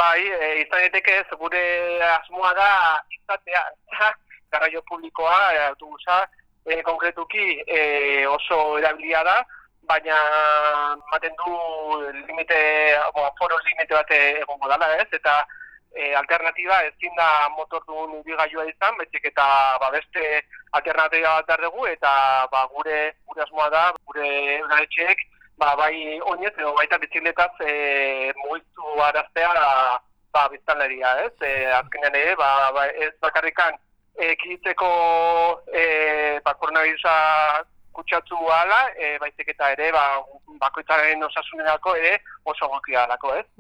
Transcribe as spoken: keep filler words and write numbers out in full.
Bai, e, izan daiteke ez, gure asmoa da izatea, garraio publikoa, e, autobusa, e, konkretuki e, oso erabilia da, baina ematen du limite, bo, aforo limite bat egongo dela, ez? Eta e, alternatiba ezin da motordun ibilgailua izan, baizik eta ba, beste alternatiba bat behar dugu, eta ba, gure, gure asmoa da, gure udaletxeek, ba, bai oinez, edo baita bizikletaz e, mugitu araztea ba, biztanleria, ez? E, azkenean ere, ba, ba, ez bakarrikan ekiditeko e, ba, koronavirusa kutsatu ahala, e, baizik eta ere, ba, bakoitzaren osasunerako ere oso gokia alako, ez?